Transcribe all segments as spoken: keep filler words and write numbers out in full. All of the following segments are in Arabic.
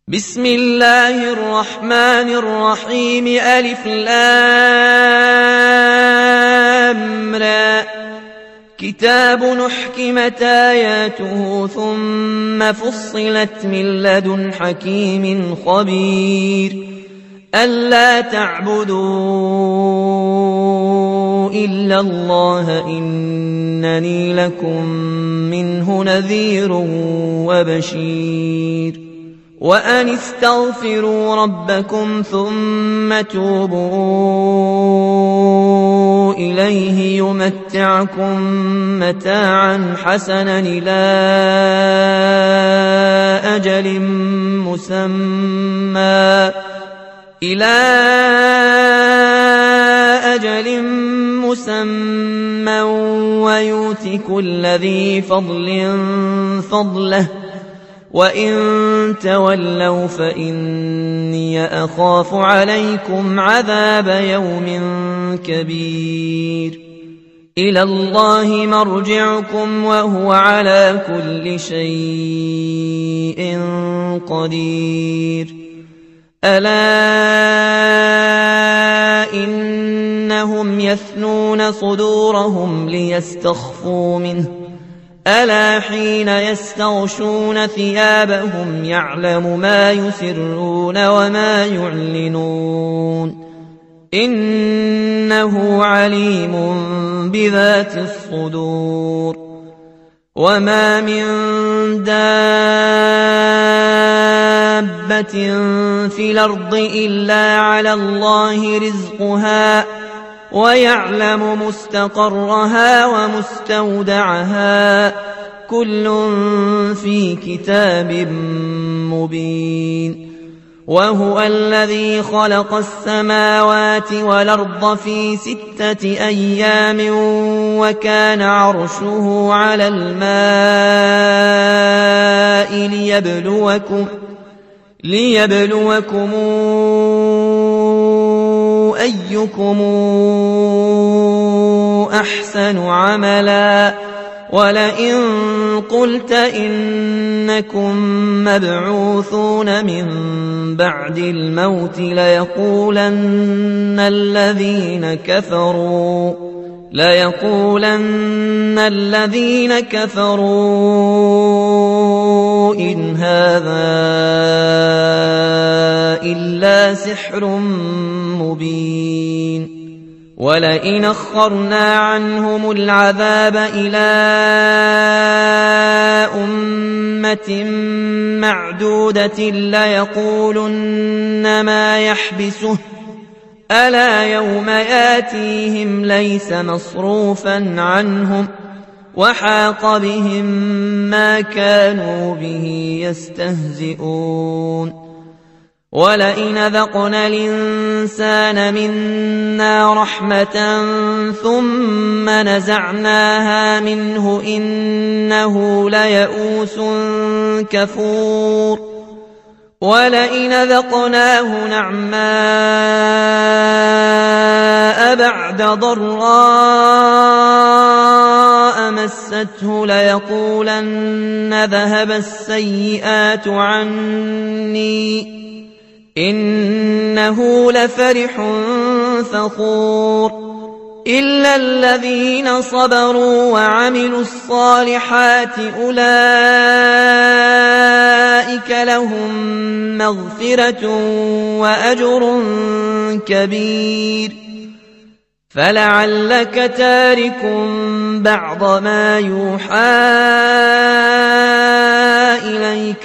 بسم الله الرحمن الرحيم ألف لام را كتاب نحكمت آياته ثم فصلت من لدن حكيم خبير ألا تعبدوا إلا الله إنني لكم منه نذير وبشير وأن استغفروا ربكم ثم توبوا إليه يمتعكم متاعا حسنا إلى أجل مسمى إلى أجل مسمى ويؤت كل ذي فضل فضله وإن تولوا فإني أخاف عليكم عذاب يوم كبير إلى الله مرجعكم وهو على كل شيء قدير ألا إنهم يثنون صدورهم ليستخفوا منه ألا حين يستغشون ثيابهم يعلم ما يسرون وما يعلنون إنه عليم بذات الصدور وما من دابة في الأرض إلا على الله رزقها ويعلم مستقرها ومستودعها كل في كتاب مبين وهو الذي خلق السماوات والأرض في ستة أيام وكان عرشه على الماء ليبلوكم ليبلوكم أيكم أحسن عملا ولئن قلت إنكم مبعوثون من بعد الموت ليقولن الذين كفروا ليقولن الذين كفروا إن هذا إلا سحر مبين ولئن أخرنا عنهم العذاب إلى أمة معدودة ليقولن ما يحبسه ألا يوم ياتيهم ليس مصروفا عنهم وحاق بهم ما كانوا به يستهزئون ولئن ذقنا الإنسان منا رحمة ثم نزعناها منه إنه ليئوس كفور ولئن ذقناه نعماء بعد ضراء مسته ليقولن ذهب السيئات عني إنه لفرح فخور إلا الذين صبروا وعملوا الصالحات أولئك لهم مغفرة وأجر كبير فلعلك تارك بعض ما يوحى إليك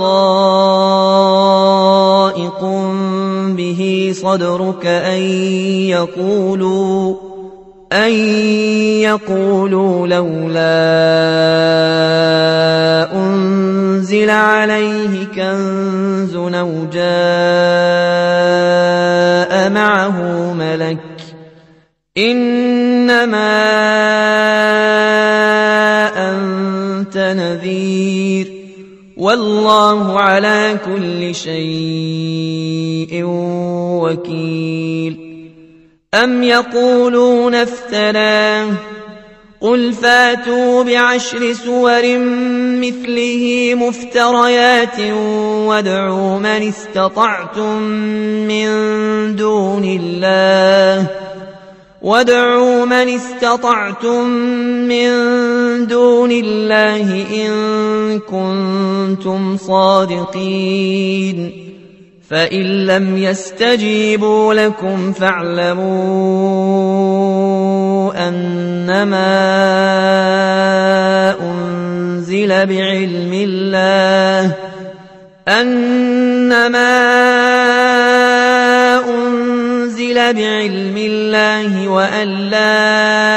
وضائق به صدرك أن يقولوا أن يقولوا لولا أنزل عليه كنز أو جاء معه ملك إنما أنت نذير والله على كل شيء وكيل أم يقولون افتراه قل فاتوا بعشر سور مثله مفتريات وادعوا من استطعتم من دون الله وادعوا من استطعتم من دون الله إن كنتم صادقين فإن لم يستجيبوا لكم فاعلموا أنما أنزل بعلم الله أنما أنزل بعلم الله وأن لا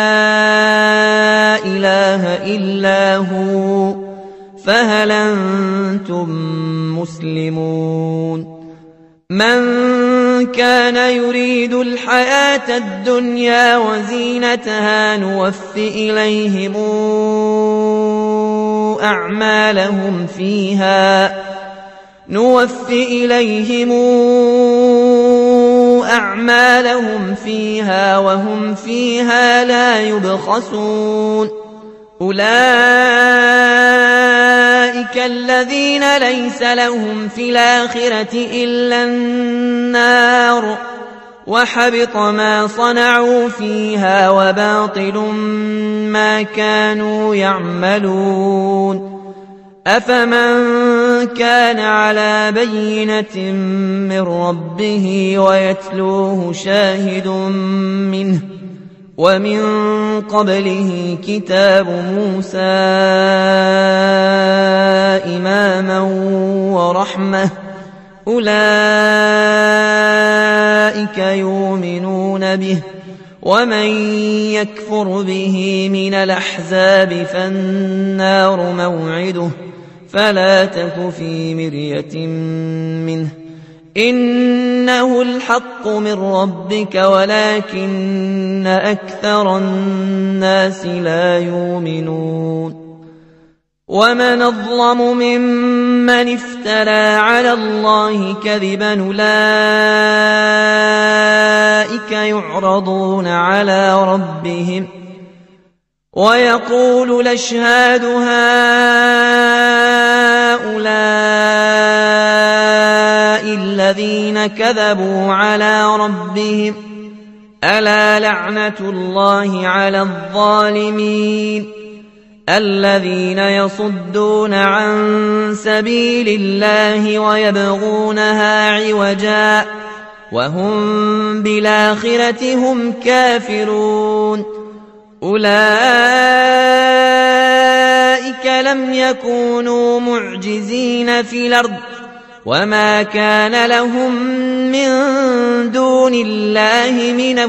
إله إلا هو فهل أنتم مسلمون من كان يريد الحياة الدنيا وزينتها نوف إليهم أعمالهم فيها نوف إليهم أعمالهم فيها وهم فيها لا يبخسون أولئك الذين ليس لهم في الآخرة إلا النار وحبط ما صنعوا فيها وباطل ما كانوا يعملون أفمن كان على بينة من ربه ويتلوه شاهد منه ومن قبله كتاب موسى إماما ورحمة أولئك يؤمنون به ومن يكفر به من الأحزاب فالنار موعده فلا تك في مرية منه إنه الحق من ربك ولكن أكثر الناس لا يؤمنون ومن أظلم ممن افترى على الله كذبا أولئك يعرضون على ربهم ويقول الأشهاد هؤلاء الذين كذبوا على ربهم ألا لعنة الله على الظالمين الذين يصدون عن سبيل الله ويبغونها عوجا وهم بالآخرة هم كافرون أولئك لم يكونوا معجزين في الأرض وما كان لهم من دون الله من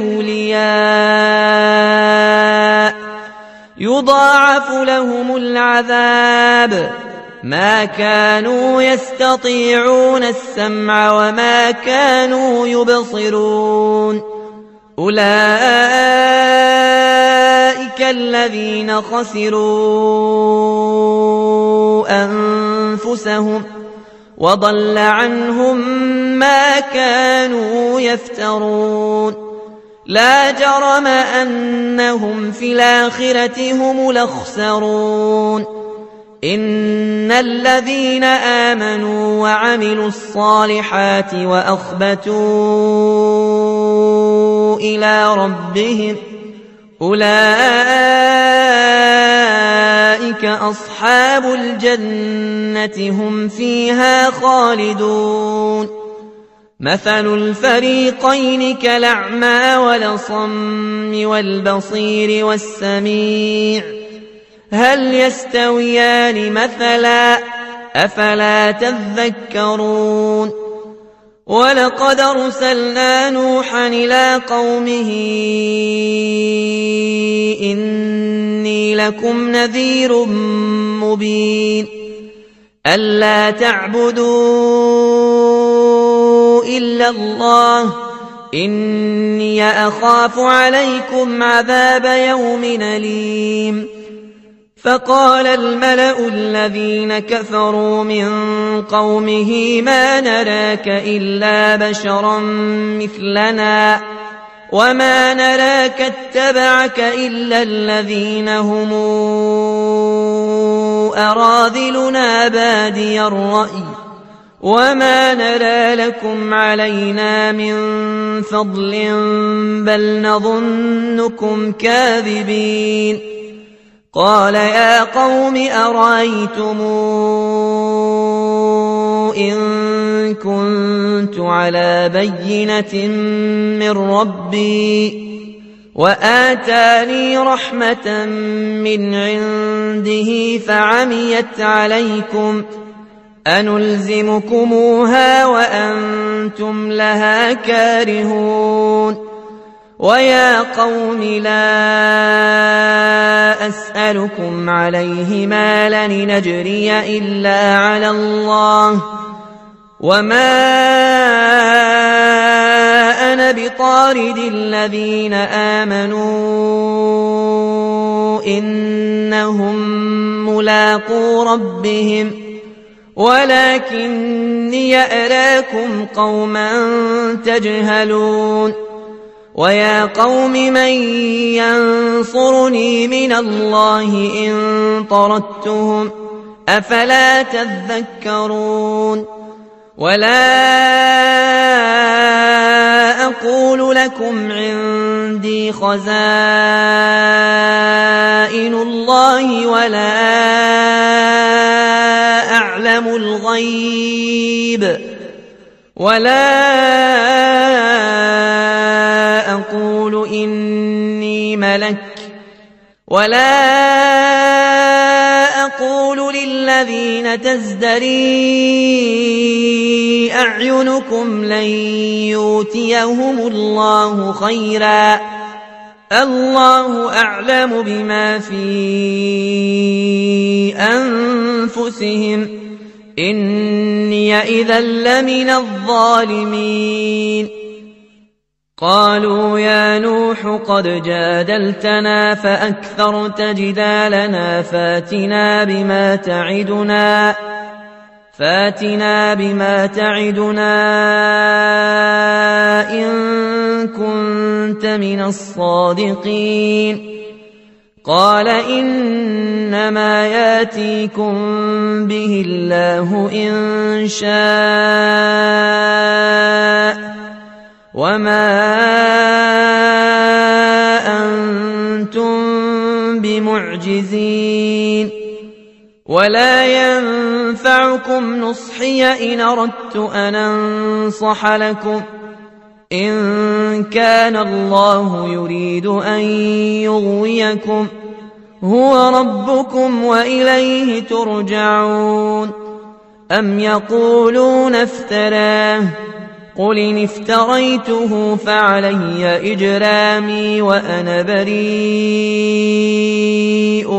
أولياء يضاعف لهم العذاب ما كانوا يستطيعون السمع وما كانوا يبصرون أولئك الذين خسروا أنفسهم وضل عنهم ما كانوا يفترون لا جرم أنهم في الآخرة هم الأخسرون إن الذين آمنوا وعملوا الصالحات وأخبتوا إلى ربهم أولئك أصحاب الجنة هم فيها خالدون مثل الفريقين كالأعمى والأصم والبصير والسميع هل يستويان مثلا أفلا تذكرون ولقد أرسلنا نوحا إلى قومه إني لكم نذير مبين ألا تعبدوا إلا الله إني أخاف عليكم عذاب يوم أليم فقال الملأ الذين كفروا من قومه ما نراك إلا بشرا مثلنا وما نراك اتبعك إلا الذين هم أراذلنا بادي الرأي وما نرى لكم علينا من فضل بل نظنكم كاذبين قال يا قوم أرأيتم إن كنت على بينة من ربي وآتاني رحمة من عنده فعميت عليكم أنلزمكموها وأنتم لها كارهون ويا قوم لا أسألكم عليه مالا نجري إلا على الله وما أنا بطارد الذين آمنوا إنهم ملاقو ربهم ولكني أراكم قوما تجهلون ويا قوم من ينصرني من الله إن طردتهم أفلا تذكرون ولا أقول لكم عندي خزائن الله ولا أعلم الغيب ولا أقول إني ملك ولا أقول للذين تزدري أعينكم لن يؤتيهم الله خيرا الله أعلم بما في أنفسهم إني إذا لمن الظالمين قالوا يا نوح قد جادلتنا فأكثرت جدالنا فاتنا بما تعدنا فاتنا بما تعدنا إن كنت من الصادقين قال إنما ياتيكم به الله إن شاء وما أنتم بمعجزين ولا ينفعكم نصحي إن أردت أن أنصح لكم إن كان الله يريد أن يغويكم هو ربكم وإليه ترجعون أم يقولون افتراه قل إن افتريته فعلي إجرامي وأنا بريء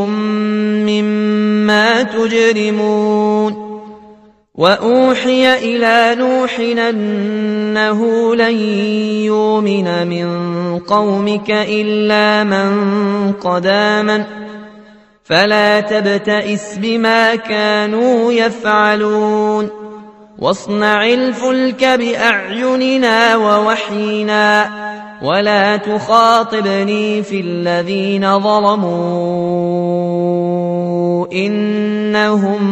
مما تجرمون وأوحي إلى نوح أنه لن يؤمن من قومك إلا من قد آمن فلا تبتئس بما كانوا يفعلون واصنع الفلك بأعيننا ووحينا ولا تخاطبني في الذين ظلموا إنهم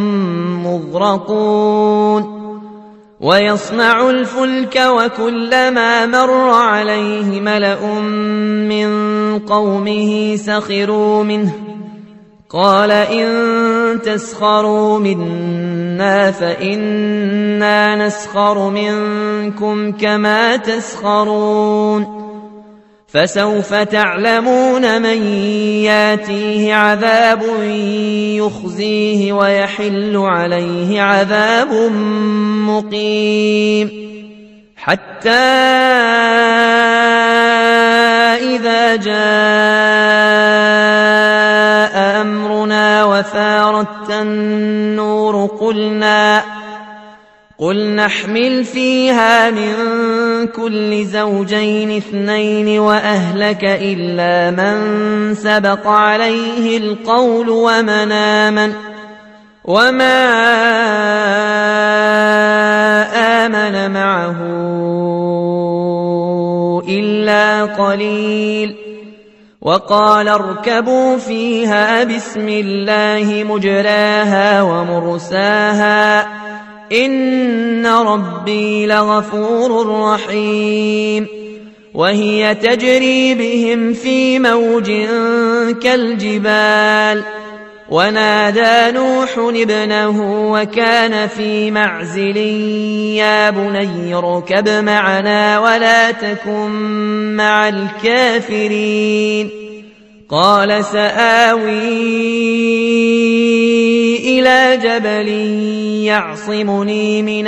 مغرقون ويصنع الفلك وكلما مر عليه ملأ من قومه سخروا منه قال إن تسخروا منا فإنا نسخر منكم كما تسخرون فسوف تعلمون من ياتيه عذاب يخزيه ويحل عليه عذاب مقيم حتى إذا جاء أمرنا وفارت النور قلنا قل نحمل فيها من كل زوجين اثنين وأهلك إلا من سبق عليه القول ومن آمن وما آمن معه إلا قليل وقال اركبوا فيها بسم الله مجراها ومرساها إن ربي لغفور رحيم وهي تجري بهم في موج كالجبال ونادى نوح ابنه وكان في معزل يا بني اركب معنا ولا تكن مع الكافرين قال سآوي إلى جبل يعصمني من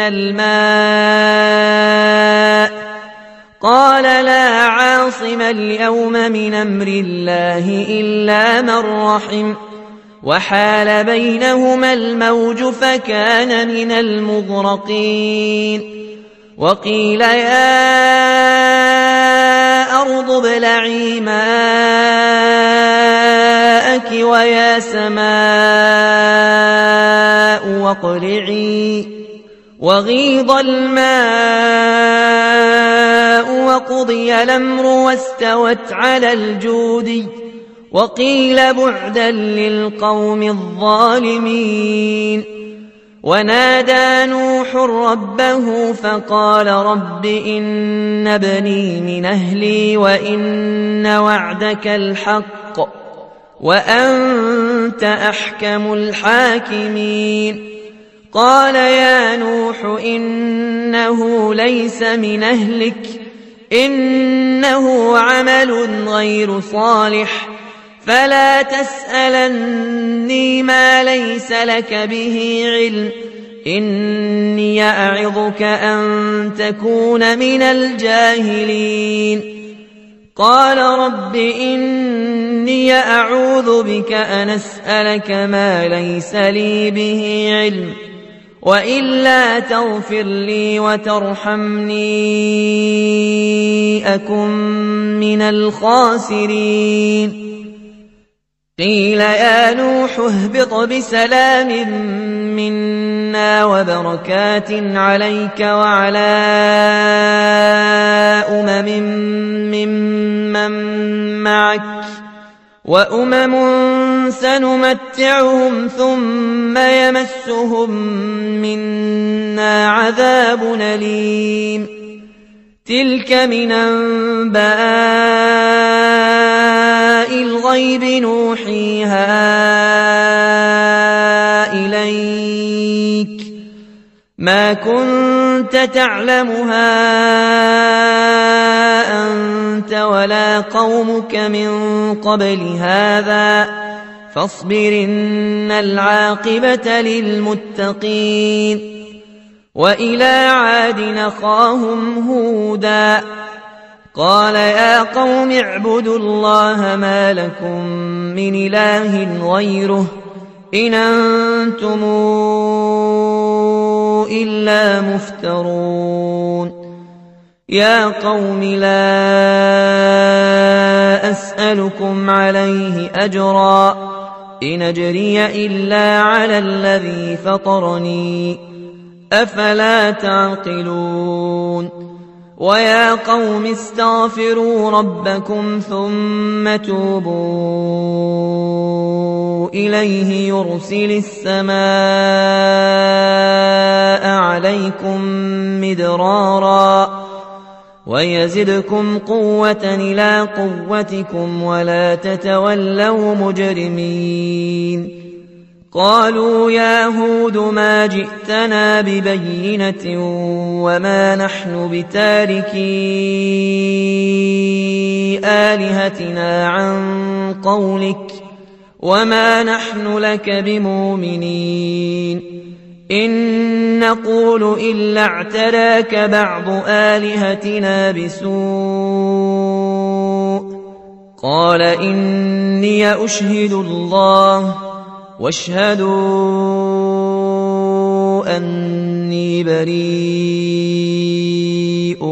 الماء قال لا عاصم اليوم من أمر الله إلا من رحم وحال بينهما الموج فكان من المغرقين وقيل يا أرض ابلعي ماءك ويا سماء واقلعي وغيض الماء وقضي الأمر واستوت على الجودي وقيل بعدا للقوم الظالمين ونادى نوح ربه فقال رب إن ابني من أهلي وإن وعدك الحق وأنت أحكم الحاكمين قال يا نوح إنه ليس من أهلك إنه عمل غير صالح فلا تسألني ما ليس لك به علم إني أعظك أن تكون من الجاهلين قال رب إني أعوذ بك أن أسألك ما ليس لي به علم وإلا تغفر لي وترحمني أكن من الخاسرين قيل يا نوح اهبط بسلام منا وبركات عليك وعلى أمم ممن معك وأمم سنمتعهم ثم يمسهم منا عذاب أليم تلك من أنباء الغيب نوحيها إليك ما كنت تعلمها أنت ولا قومك من قبل هذا فاصبر إن العاقبة للمتقين وإلى عاد أخاهم هودا قال يا قوم اعبدوا الله ما لكم من إله غيره إن أنتم إلا مفترون يا قوم لا أسألكم عليه أجرا إن أجري إلا على الذي فطرني أفلا تعقلون ويا قوم استغفروا ربكم ثم توبوا إليه يرسل السماء عليكم مدرارا ويزدكم قوة إلى قوتكم ولا تتولوا مجرمين قالوا يا هود ما جئتنا ببينة وما نحن بتاركي آلهتنا عن قولك وما نحن لك بمؤمنين إن نقول إلا اعتراك بعض آلهتنا بسوء قال إني أشهد الله واشهدوا أني بريء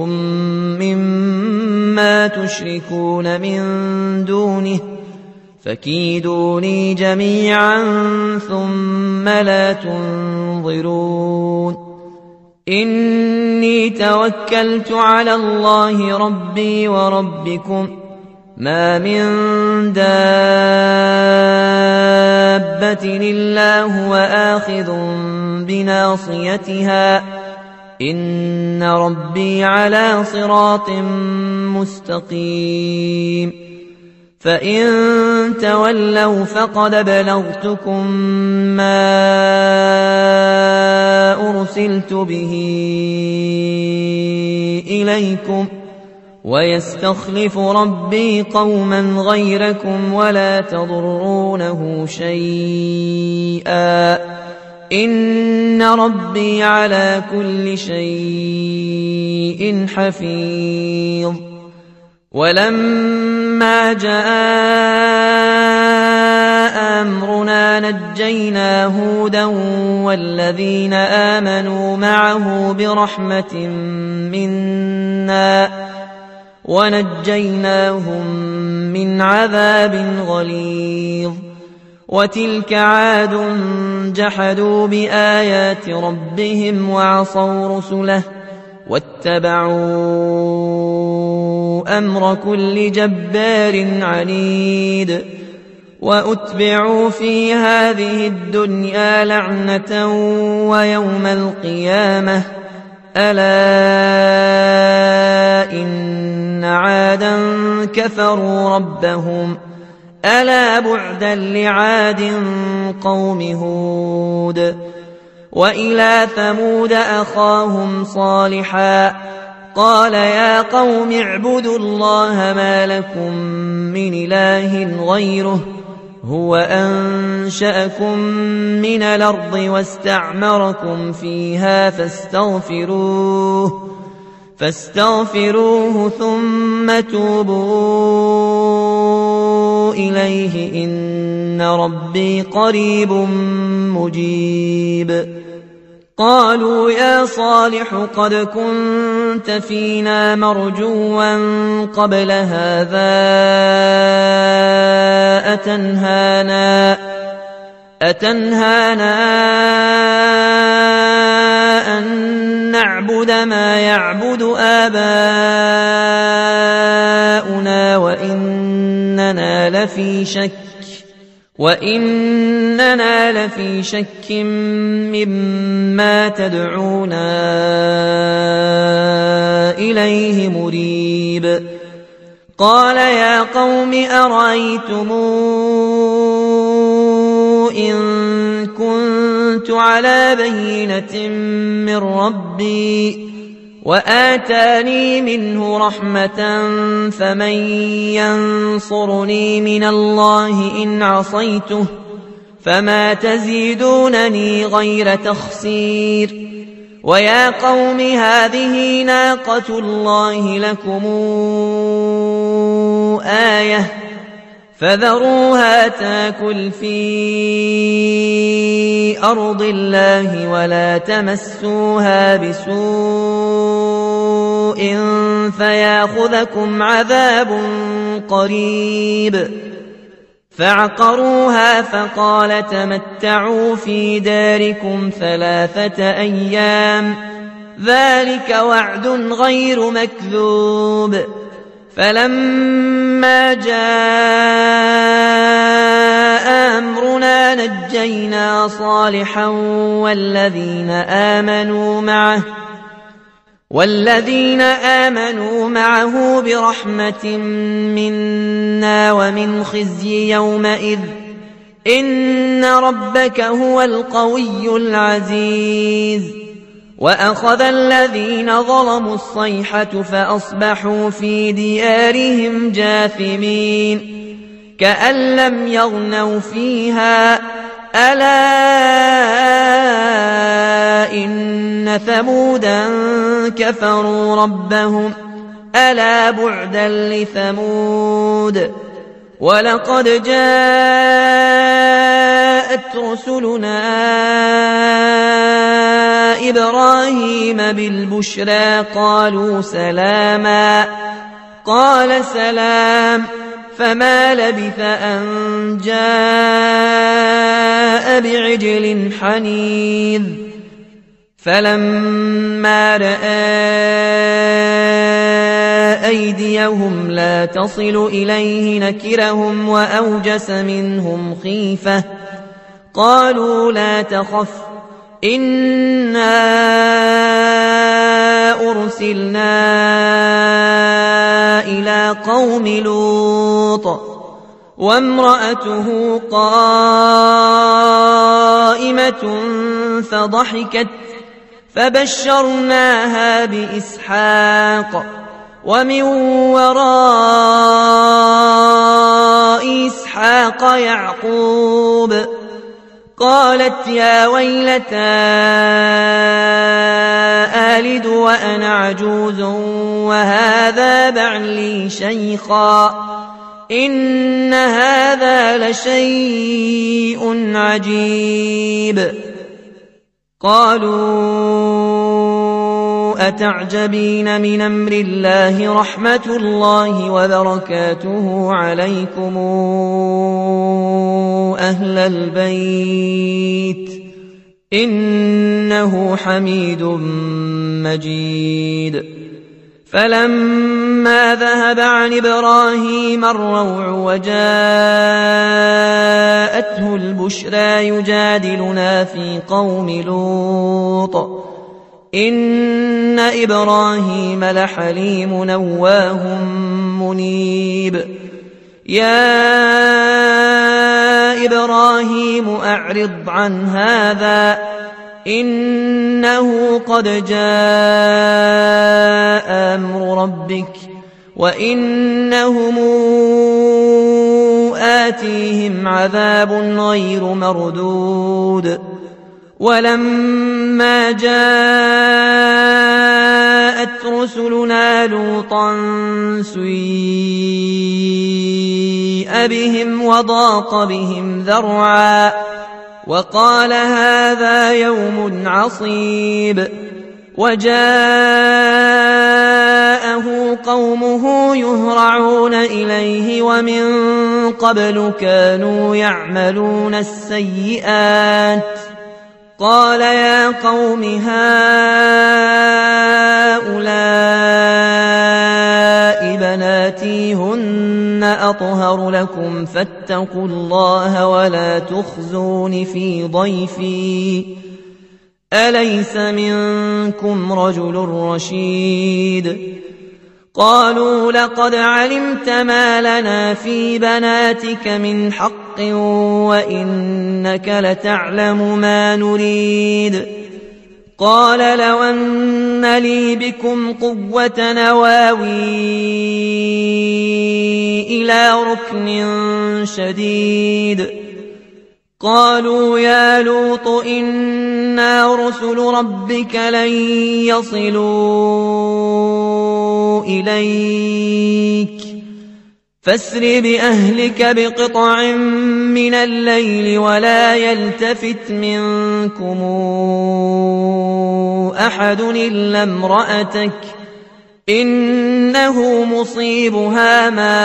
مما تشركون من دونه فكيدوني جميعا ثم لا تنظرون إن إني توكلت على الله ربي وربكم ما من دابة إلا هو آخذ بناصيتها إن ربي على صراط مستقيم فإن تولوا فقد بلغتكم ما أرسلت به إليكم ويستخلف ربي قوما غيركم ولا تضرونه شيئا إن ربي على كل شيء حفيظ ولما جاء أمرنا نجينا هودا والذين آمنوا معه برحمة منا ونجيناهم من عذاب غليظ وتلك عاد جحدوا بآيات ربهم وعصوا رسله واتبعوا أمر كل جبار عنيد وأتبعوا في هذه الدنيا لعنة ويوم القيامة ألا إن عادا كفروا ربهم ألا بعدا لعاد قوم هود وإلى ثمود أخاهم صالحا قال يا قوم اعبدوا الله ما لكم من إله غيره هو أنشأكم من الأرض واستعمركم فيها فاستغفروه فاستغفروه ثم توبوا إليه إن ربي قريب مجيب قالوا يا صالح قد كنت فينا مرجوا قبل هذا أتنهانا أتنهانا أن نعبد ما يعبد آباؤنا وإننا لفي شك وإننا لفي شك مما تدعونا إليه مريب قال يا قوم أرأيتم إن كنت على بينة من ربي وآتاني منه رحمة فمن ينصرني من الله إن عصيته فما تزيدونني غير تخسير ويا قوم هذه ناقة الله لكم آية فذروها تاكل في أرض الله ولا تمسوها بسوء فياخذكم عذاب قريب فعقروها فقال تمتعوا في داركم ثلاثة أيام ذلك وعد غير مكذوب فلما جاء أمرنا نجينا صالحا والذين آمنوا معه والذين آمنوا معه برحمة منا ومن خزي يومئذ إن ربك هو القوي العزيز وأخذ الذين ظلموا الصيحة فأصبحوا في ديارهم جاثمين كأن لم يغنوا فيها ألا إن ثمودا كفروا ربهم ألا بعدا لثمود ولقد جاءت رسلنا إبراهيم بالبشرى قالوا سلاما قال سلام فما لبث أن جاء بعجل حنيذ فلما رأى أيديهم لا تصل إليه نكرهم وأوجس منهم خيفة قالوا لا تخف إنا أرسلنا إلى قوم لوط وامرأته قائمة فضحكت فبشرناها بإسحاق ومن وراء إسحاق يعقوب قالت يا ويلتى آلد وأنا عجوز وهذا بعلي شيخا إن هذا لشيء عجيب قالوا أتعجبين من أمر الله رحمة الله وبركاته عليكم أهل البيت إنه حميد مجيد فلما ذهب عن إبراهيم الروع وجاءته البشرى يجادلنا في قوم لوط إن إبراهيم لحليم نواه منيب يا إبراهيم أعرض عن هذا إنه قد جاء أمر ربك وإنهم آتيهم عذاب غير مردود ولما جاءت رسلنا لوطا سيء بهم وضاق بهم ذرعا وقال هذا يوم عصيب وجاءه قومه يهرعون إليه ومن قبل كانوا يعملون السيئات قال يا قوم هؤلاء بناتي هن أطهر لكم فاتقوا الله ولا تخزون في ضيفي أليس منكم رجل رشيد قالوا لقد علمت ما لنا في بناتك من حق وإنك لتعلم ما نريد قال لو أن لي بكم قوة نواوي إلى ركن شديد قالوا يا لوط إنا رسل ربك لن يصلوا إليك فاسر بأهلك بقطع من الليل ولا يلتفت منكم أحد إلا امرأتك إنه مصيبها ما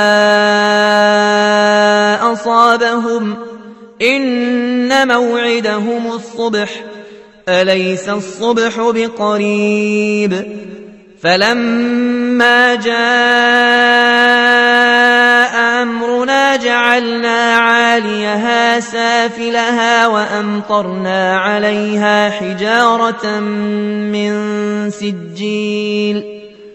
أصابهم إن موعدهم الصبح أليس الصبح بقريب فلما جاء أمرنا جعلنا عاليها سافلها وأمطرنا عليها حجارة من سجيل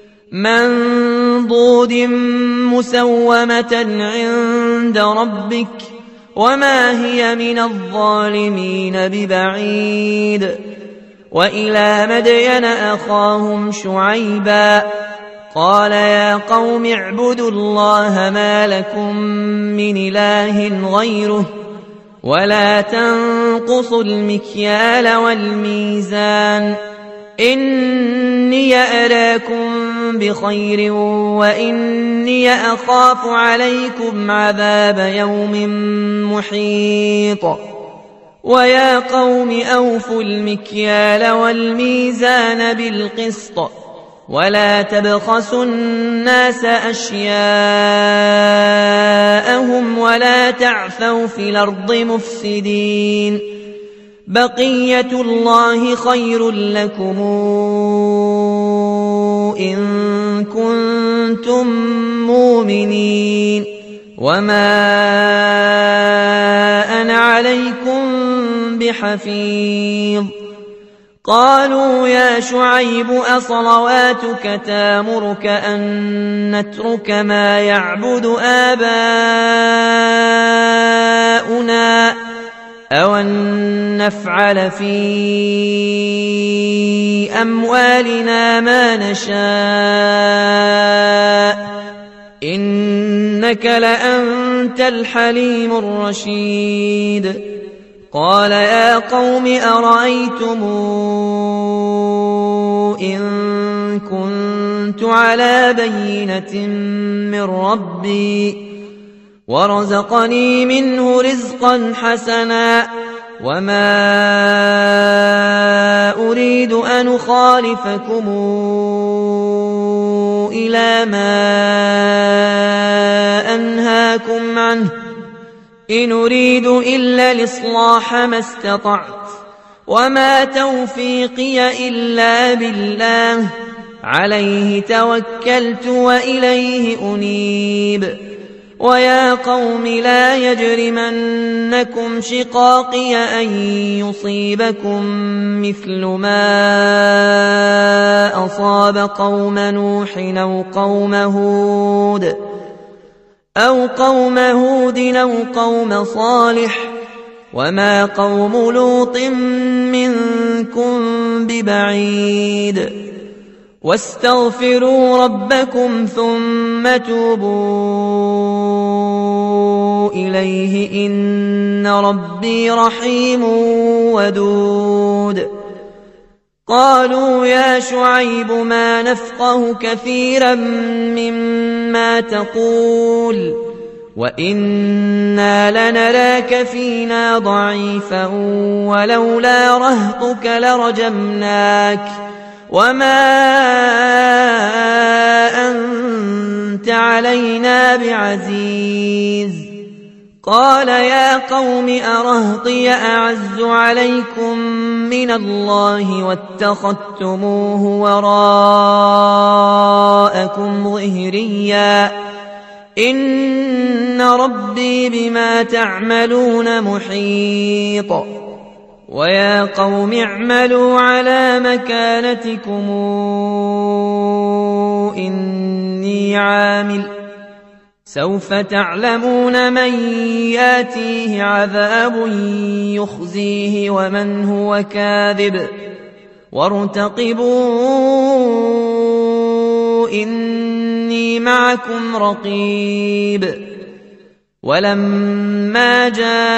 منضود مسومة عند ربك وما هي من الظالمين ببعيد وإلى مدين أخاهم شعيبا قال يا قوم اعبدوا الله ما لكم من إله غيره ولا تنقصوا المكيال والميزان إني أراكم بخير وإني أخاف عليكم عذاب يوم محيط ويا قوم أوفوا المكيال والميزان بالقسط ولا تبخسوا الناس أشياءهم ولا تعثوا في الأرض مفسدين بقية الله خير لكم إن كنتم مؤمنين وما أنا عليكم بحفيظ قالوا يا شعيب أصلواتك تامرك أن نترك ما يعبد آباؤنا أو أن نفعل في أموالنا ما نشاء إنك لأنت الحليم الرشيد قال يا قوم أرأيتم إن كنت على بينة من ربي ورزقني منه رزقا حسنا وما أريد أن أخالفكم إلى ما أنهاكم عنه إن أريد إلا الإصلاح ما استطعت وما توفيقي إلا بالله عليه توكلت وإليه أنيب ويا قوم لا يجرمنكم شقاقي أن يصيبكم مثل ما أصاب قوم نوح أو قوم هود أو قوم هود أو قوم صالح وما قوم لوط منكم ببعيد واستغفروا ربكم ثم توبوا إليه إن ربي رحيم ودود قالوا يا شعيب ما نفقه كثيرا مما تقول وإنا لنراك فينا ضعيفا ولولا رهطك لرجمناك وما أنت علينا بعزيز قال يا قوم أرهطي أعز عليكم من الله واتخذتموه وراءكم ظهريا إن ربي بما تعملون محيط ويا قوم اعملوا على مكانتكم إني عامل سوف تعلمون من ياتيه عذاب يخزيه ومن هو كاذب وارتقبوا إني معكم رقيب ولما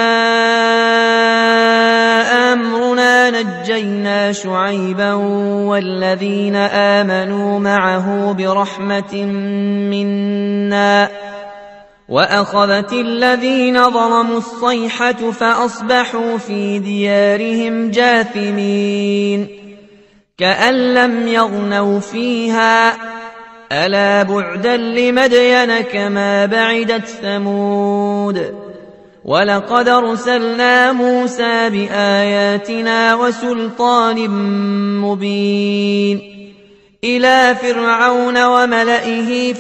جاء أمرنا نجينا شعيبا والذين آمنوا معه برحمة منا وأخذت الذين ظلموا الصيحة فأصبحوا في ديارهم جاثمين كأن لم يغنوا فيها ألا بعدا لمدين كما بعدت ثمود ولقد أرسلنا موسى بآياتنا وسلطان مبين إلى فرعون وملئه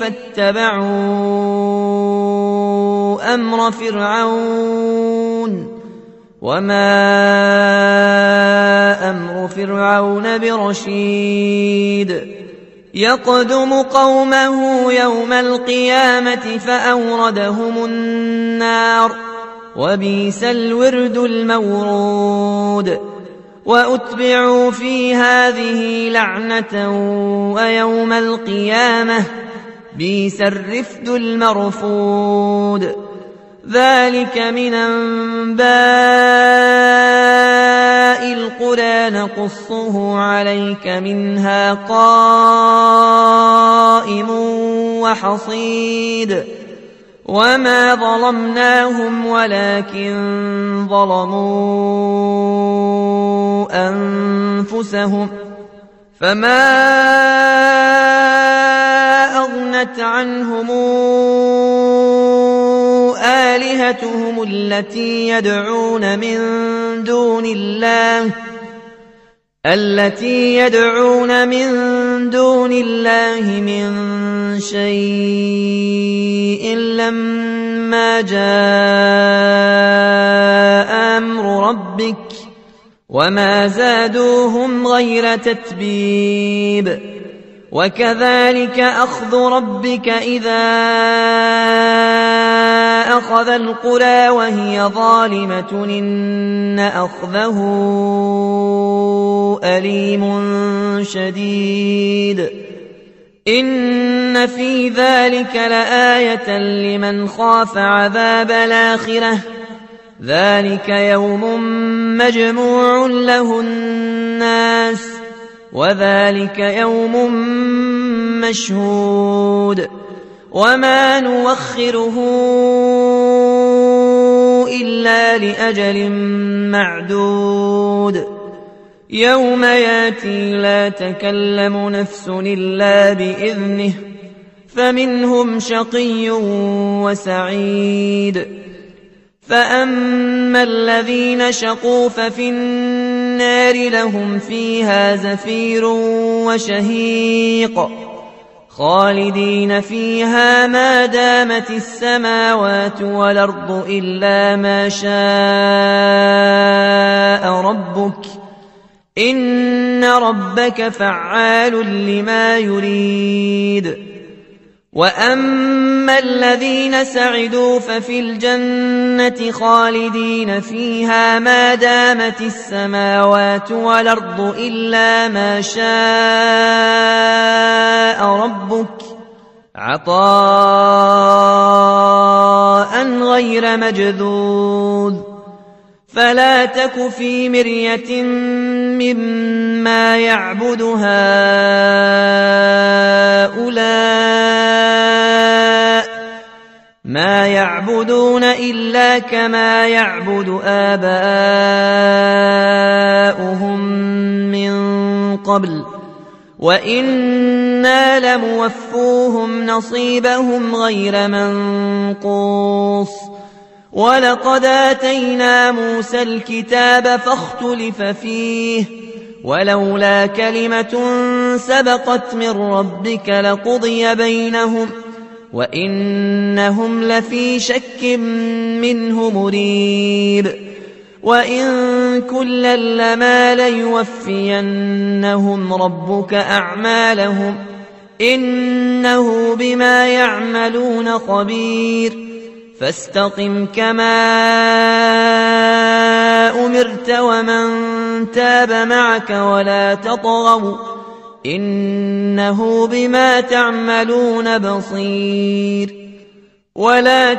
فاتبعوا أمر فرعون وما أمر فرعون برشيد يقدم قومه يوم القيامة فأوردهم النار وبئس الورد المورود وأتبعوا في هذه لعنة ويوم القيامة بئس الرفد المرفود ذلك من أنباء القرى نقصه عليك منها قائم وحصيد وما ظلمناهم ولكن ظلموا أنفسهم فما أغنت عنهم آلهتهم آلهتهم التي يدعون من دون الله التي يدعون من دون الله من شيء لما جاء أمر ربك وما زادوهم غير تتبيب وكذلك أخذ ربك إذا أخذ القرى وهي ظالمة إن أخذه أليم شديد إن في ذلك لآية لمن خاف عذاب الآخرة ذلك يوم مجموع له الناس وذلك يوم مشهود وما نوخره إلا لأجل معدود يوم ياتي لا تكلم نفس إلا بإذنه فمنهم شقي وسعيد فأما الذين شقوا ففي النار لهم فيها زفير وشهيق خالدين فيها ما دامت السماوات والأرض إلا ما شاء ربك إن ربك فعال لما يريد وأما الذين سعدوا ففي الجنة خالدين فيها ما دامت السماوات والأرض إلا ما شاء ربك عطاء غير مجذوذ فلا تك في مرية مما يعبد هؤلاء ما يعبدون إلا كما يعبد آباؤهم من قبل وإنا لموفوهم نصيبهم غير منقوص ولقد آتينا موسى الكتاب فاختلف فيه ولولا كلمة سبقت من ربك لقضي بينهم وإنهم لفي شك منه مريب وإن كلا لما ليوفينهم ربك أعمالهم إنه بما يعملون خبير فاستقم كما أمرت ومن تاب معك ولا تطغوا إنه بما تعملون بصير ولا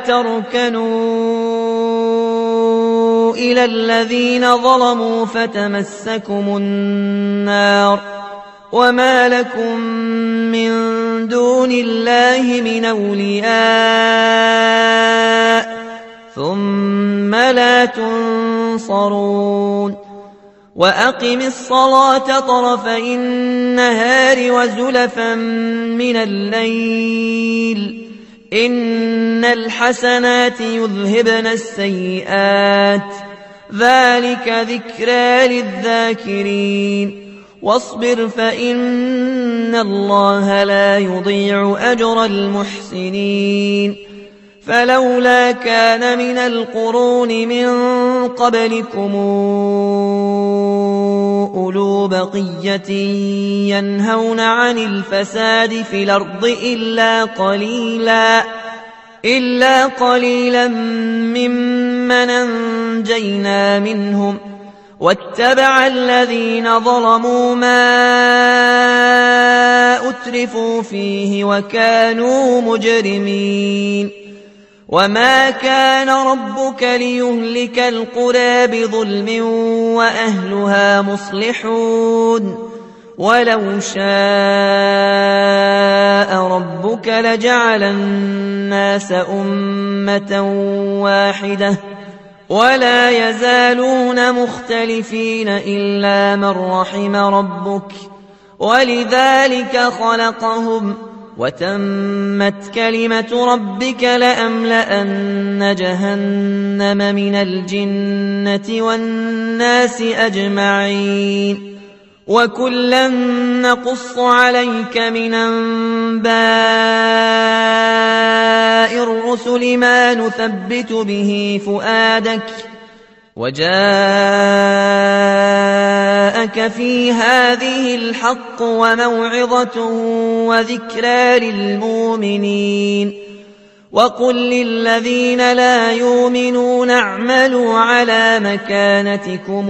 تركنوا إلى الذين ظلموا فتمسكم النار وما لكم من دون الله من أولياء ثم لا تنصرون وأقم الصلاة طرفي النهار وزلفا من الليل إن الحسنات يذهبن السيئات ذلك ذكرى للذاكرين واصبر فإن الله لا يضيع أجر المحسنين فلولا كان من القرون من قبلكم أولو بقية ينهون عن الفساد في الأرض إلا قليلا إلا قليلا ممن أنجينا منهم واتبع الذين ظلموا ما أترفوا فيه وكانوا مجرمين وما كان ربك ليهلك القرى بظلم وأهلها مصلحون ولو شاء ربك لجعل الناس أمة واحدة ولا يزالون مختلفين إلا من رحم ربك ولذلك خلقهم وتمت كلمة ربك لأملأن جهنم من الجنة والناس أجمعين وكلا نقص عليك من أنباء الرسل ما نثبت به فؤادك وجاءك في هذه الحق وموعظة وذكرى للمؤمنين وقل للذين لا يؤمنون اعملوا على مكانتكم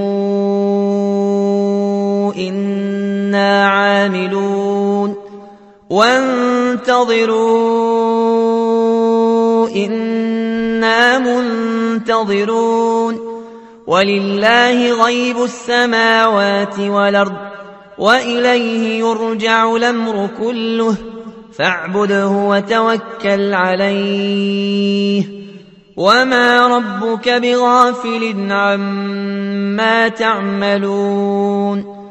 إنا عاملون وانتظروا إنا منتظرون ولله غيب السماوات والأرض وإليه يرجع الأمر كله فاعبده وتوكل عليه وما ربك بغافل عما تعملون